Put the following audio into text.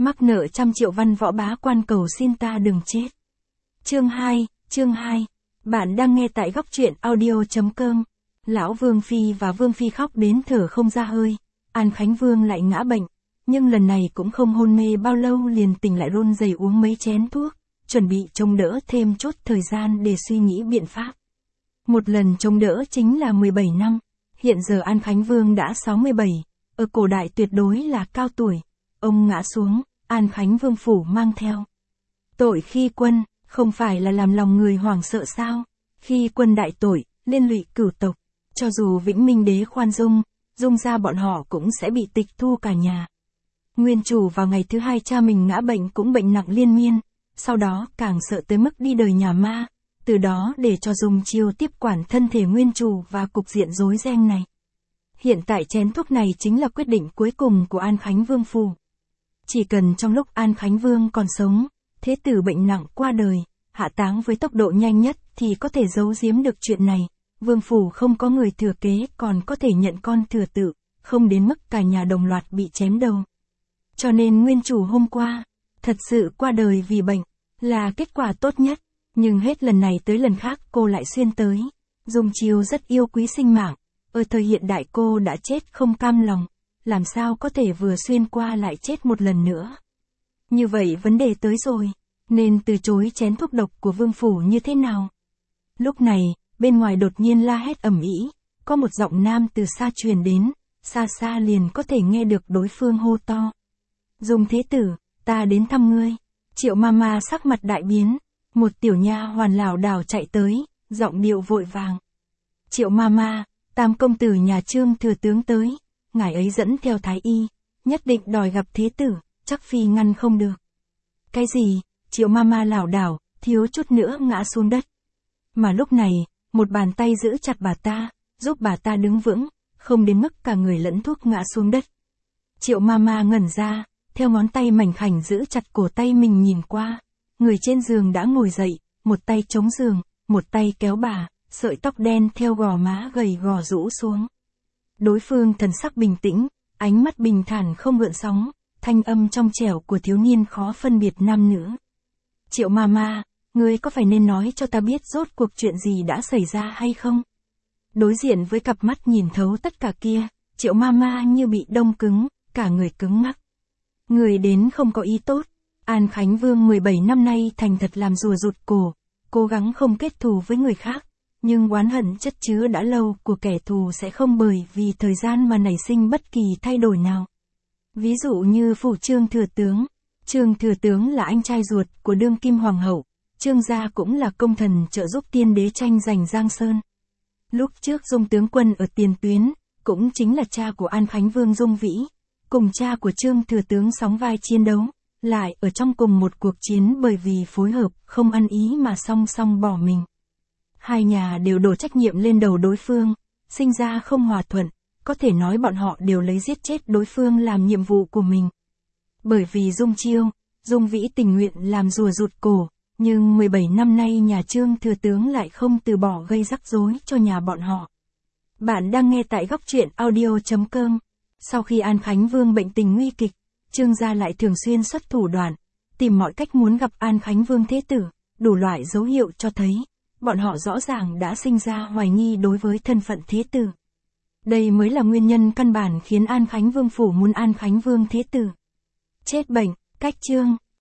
Mắc nợ 100 triệu văn võ bá quan cầu xin ta đừng chết. Chương 2. Bạn đang nghe tại góc truyện audio.com. Lão Vương Phi và Vương Phi khóc đến thở không ra hơi. An Khánh Vương lại ngã bệnh, nhưng lần này cũng không hôn mê bao lâu liền tỉnh lại run rẩy uống mấy chén thuốc, chuẩn bị chống đỡ thêm chút thời gian để suy nghĩ biện pháp. Một lần chống đỡ chính là 17 năm, hiện giờ An Khánh Vương đã 67, ở cổ đại tuyệt đối là cao tuổi. Ông ngã xuống, An Khánh Vương phủ mang theo tội khi quân, không phải là làm lòng người hoảng sợ sao? Khi quân đại tội, liên lụy cửu tộc, cho dù Vĩnh Minh đế khoan dung ra bọn họ cũng sẽ bị tịch thu cả nhà. Nguyên chủ vào ngày thứ 2 cha mình ngã bệnh cũng bệnh nặng liên miên, sau đó càng sợ tới mức đi đời nhà ma, từ đó để cho Dung Chiêu tiếp quản thân thể nguyên chủ và cục diện rối ren này. Hiện tại chén thuốc này chính là quyết định cuối cùng của An Khánh Vương phủ. Chỉ cần trong lúc An Khánh Vương còn sống, thế tử bệnh nặng qua đời, hạ táng với tốc độ nhanh nhất thì có thể giấu giếm được chuyện này. Vương phủ không có người thừa kế còn có thể nhận con thừa tự, không đến mức cả nhà đồng loạt bị chém đầu. Cho nên nguyên chủ hôm qua, thật sự qua đời vì bệnh, là kết quả tốt nhất. Nhưng hết lần này tới lần khác cô lại xuyên tới. Dung Chiêu rất yêu quý sinh mạng, ở thời hiện đại cô đã chết không cam lòng, làm sao có thể vừa xuyên qua lại chết một lần nữa. Như vậy vấn đề tới rồi, nên từ chối chén thuốc độc của vương phủ như thế nào? Lúc này, bên ngoài đột nhiên la hét ầm ĩ, có một giọng nam từ xa truyền đến, xa xa liền có thể nghe được đối phương hô to. Dung thế tử, ta đến thăm ngươi. Triệu Mama sắc mặt đại biến, một tiểu nha hoàn lảo đảo chạy tới, giọng điệu vội vàng. Triệu Mama, Tam công tử nhà Trương thừa tướng tới, ngài ấy dẫn theo thái y, nhất định đòi gặp thế tử, chắc phi ngăn không được. Cái gì? Triệu Mama lảo đảo, thiếu chút nữa ngã xuống đất. Mà lúc này, một bàn tay giữ chặt bà ta, giúp bà ta đứng vững, không đến mức cả người lẫn thuốc ngã xuống đất. Triệu Mama ngẩn ra, theo ngón tay mảnh khảnh giữ chặt cổ tay mình nhìn qua, người trên giường đã ngồi dậy, một tay chống giường, một tay kéo bà, sợi tóc đen theo gò má gầy gò rũ xuống. Đối phương thần sắc bình tĩnh, ánh mắt bình thản không gợn sóng, thanh âm trong trẻo của thiếu niên khó phân biệt nam nữ. Triệu Mama, ngươi có phải nên nói cho ta biết rốt cuộc chuyện gì đã xảy ra hay không? Đối diện với cặp mắt nhìn thấu tất cả kia, Triệu Mama như bị đông cứng, cả người cứng ngắc. Người đến không có ý tốt. An Khánh Vương 17 năm nay thành thật làm rùa rụt cổ, cố gắng không kết thù với người khác, nhưng oán hận chất chứa đã lâu của kẻ thù sẽ không bởi vì thời gian mà nảy sinh bất kỳ thay đổi nào. Ví dụ như phủ Trương thừa tướng. Trương thừa tướng là anh trai ruột của đương kim hoàng hậu, Trương gia cũng là công thần trợ giúp tiên đế tranh giành Giang Sơn. Lúc trước Dung tướng quân ở tiền tuyến, cũng chính là cha của An Khánh Vương Dung Vĩ, cùng cha của Trương thừa tướng sóng vai chiến đấu, lại ở trong cùng một cuộc chiến bởi vì phối hợp không ăn ý mà song song bỏ mình. Hai nhà đều đổ trách nhiệm lên đầu đối phương, sinh ra không hòa thuận, có thể nói bọn họ đều lấy giết chết đối phương làm nhiệm vụ của mình. Bởi vì Dung Chiêu, Dung Vĩ tình nguyện làm rùa rụt cổ, nhưng 17 năm nay nhà Trương thừa tướng lại không từ bỏ gây rắc rối cho nhà bọn họ. Bạn đang nghe tại góc truyện audio.com. Sau khi An Khánh Vương bệnh tình nguy kịch, Trương gia lại thường xuyên xuất thủ đoạn, tìm mọi cách muốn gặp An Khánh Vương thế tử, đủ loại dấu hiệu cho thấy, bọn họ rõ ràng đã sinh ra hoài nghi đối với thân phận thế tử. Đây mới là nguyên nhân căn bản khiến An Khánh Vương phủ muốn An Khánh Vương thế tử chết bệnh. Cách chương